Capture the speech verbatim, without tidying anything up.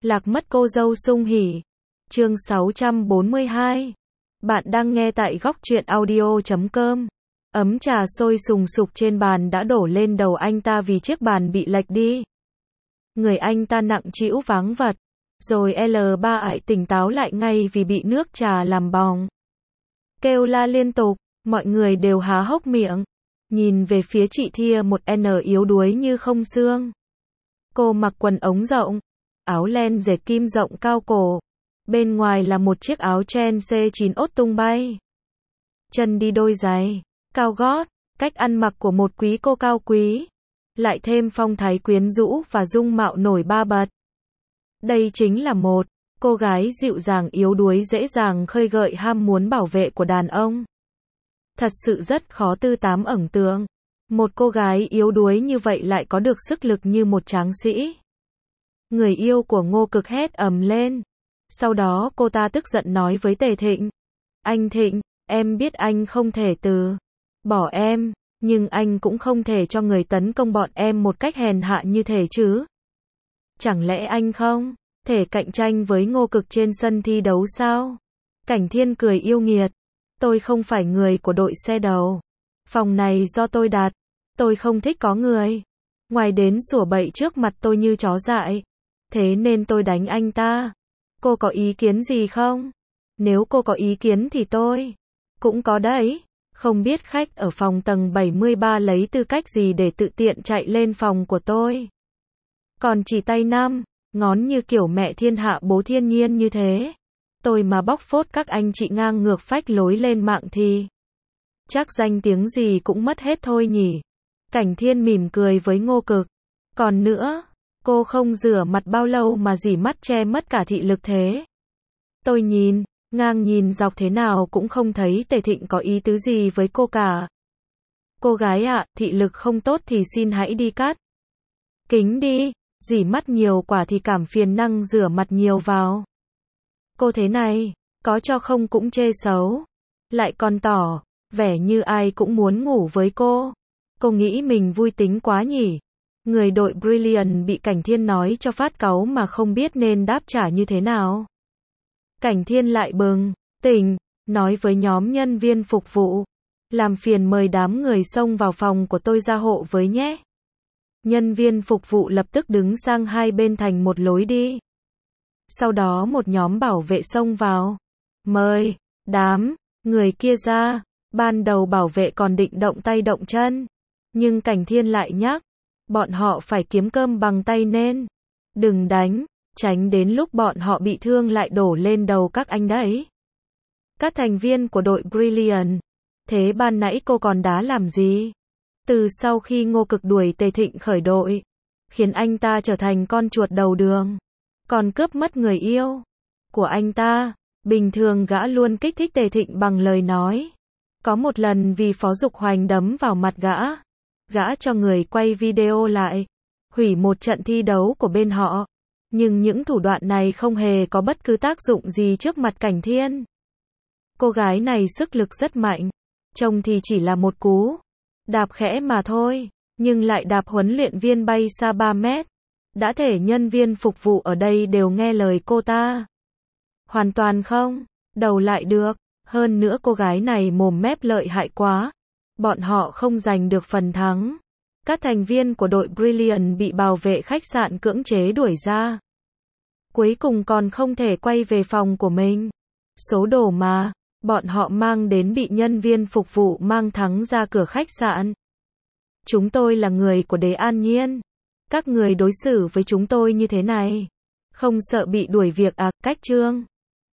Lạc mất cô dâu Sung Hỉ. Chương sáu trăm bốn mươi hai. Bạn đang nghe tại góc truyện audio chấm com. Ấm trà sôi sùng sục trên bàn đã đổ lên đầu anh ta vì chiếc bàn bị lệch đi. Người anh ta nặng trĩu váng vật. Rồi L ba ải tỉnh táo lại ngay vì bị nước trà làm bòng. Kêu la liên tục, mọi người đều há hốc miệng. Nhìn về phía chị Thia một N yếu đuối như không xương. Cô mặc quần ống rộng, áo len dệt kim rộng cao cổ. Bên ngoài là một chiếc áo chen C chín ốt tung bay. Chân đi đôi giày, cao gót, cách ăn mặc của một quý cô cao quý. Lại thêm phong thái quyến rũ và dung mạo nổi ba bật. Đây chính là một cô gái dịu dàng yếu đuối dễ dàng khơi gợi ham muốn bảo vệ của đàn ông. Thật sự rất khó tư tám ẩn tượng. Một cô gái yếu đuối như vậy lại có được sức lực như một tráng sĩ. Người yêu của Ngô Cực hét ầm lên. Sau đó cô ta tức giận nói với Tề Thịnh. Anh Thịnh, em biết anh không thể từ bỏ em, nhưng anh cũng không thể cho người tấn công bọn em một cách hèn hạ như thế chứ. Chẳng lẽ anh không thể cạnh tranh với Ngô Cực trên sân thi đấu sao? Cảnh Thiên cười yêu nghiệt. Tôi không phải người của đội xe đầu. Phòng này do tôi đặt. Tôi không thích có người ngoài đến sủa bậy trước mặt tôi như chó dại. Thế nên tôi đánh anh ta. Cô có ý kiến gì không? Nếu cô có ý kiến thì tôi cũng có đấy. Không biết khách ở phòng tầng bảy mươi ba lấy tư cách gì để tự tiện chạy lên phòng của tôi. Còn chỉ tay năm ngón như kiểu mẹ thiên hạ bố thiên nhiên như thế. Tôi mà bóc phốt các anh chị ngang ngược phách lối lên mạng thì chắc danh tiếng gì cũng mất hết thôi nhỉ. Cảnh Thiên mỉm cười với Ngô Cực. Còn nữa, cô không rửa mặt bao lâu mà dỉ mắt che mất cả thị lực thế. Tôi nhìn, ngang nhìn dọc thế nào cũng không thấy Tề Thịnh có ý tứ gì với cô cả. Cô gái ạ, à, thị lực không tốt thì xin hãy đi cắt kính đi, dỉ mắt nhiều quả thì cảm phiền năng rửa mặt nhiều vào. Cô thế này, có cho không cũng chê xấu. Lại còn tỏ vẻ như ai cũng muốn ngủ với cô. Cô nghĩ mình vui tính quá nhỉ. Người đội Brilliant bị Cảnh Thiên nói cho phát cáu mà không biết nên đáp trả như thế nào. Cảnh Thiên lại bừng tỉnh, nói với nhóm nhân viên phục vụ. Làm phiền mời đám người xông vào phòng của tôi ra hộ với nhé. Nhân viên phục vụ lập tức đứng sang hai bên thành một lối đi. Sau đó một nhóm bảo vệ xông vào. Mời đám người kia ra. Ban đầu bảo vệ còn định động tay động chân. Nhưng Cảnh Thiên lại nhắc. Bọn họ phải kiếm cơm bằng tay nên đừng đánh, tránh đến lúc bọn họ bị thương lại đổ lên đầu các anh đấy. Các thành viên của đội Brilliant. Thế ban nãy cô còn đá làm gì? Từ sau khi Ngô Cực đuổi Tề Thịnh khởi đội, khiến anh ta trở thành con chuột đầu đường, còn cướp mất người yêu của anh ta. Bình thường gã luôn kích thích Tề Thịnh bằng lời nói. Có một lần vì Phó Dục Hoành đấm vào mặt gã, gã cho người quay video lại, hủy một trận thi đấu của bên họ. Nhưng những thủ đoạn này không hề có bất cứ tác dụng gì trước mặt Cảnh Thiên. Cô gái này sức lực rất mạnh, trông thì chỉ là một cú đạp khẽ mà thôi, nhưng lại đạp huấn luyện viên bay xa ba mét. Đã thể nhân viên phục vụ ở đây đều nghe lời cô ta. Hoàn toàn không đầu lại được. Hơn nữa cô gái này mồm mép lợi hại quá. Bọn họ không giành được phần thắng. Các thành viên của đội Brilliant bị bảo vệ khách sạn cưỡng chế đuổi ra. Cuối cùng còn không thể quay về phòng của mình. Số đồ mà bọn họ mang đến bị nhân viên phục vụ mang thắng ra cửa khách sạn. Chúng tôi là người của Đế An Nhiên. Các người đối xử với chúng tôi như thế này, không sợ bị đuổi việc à? Cách trương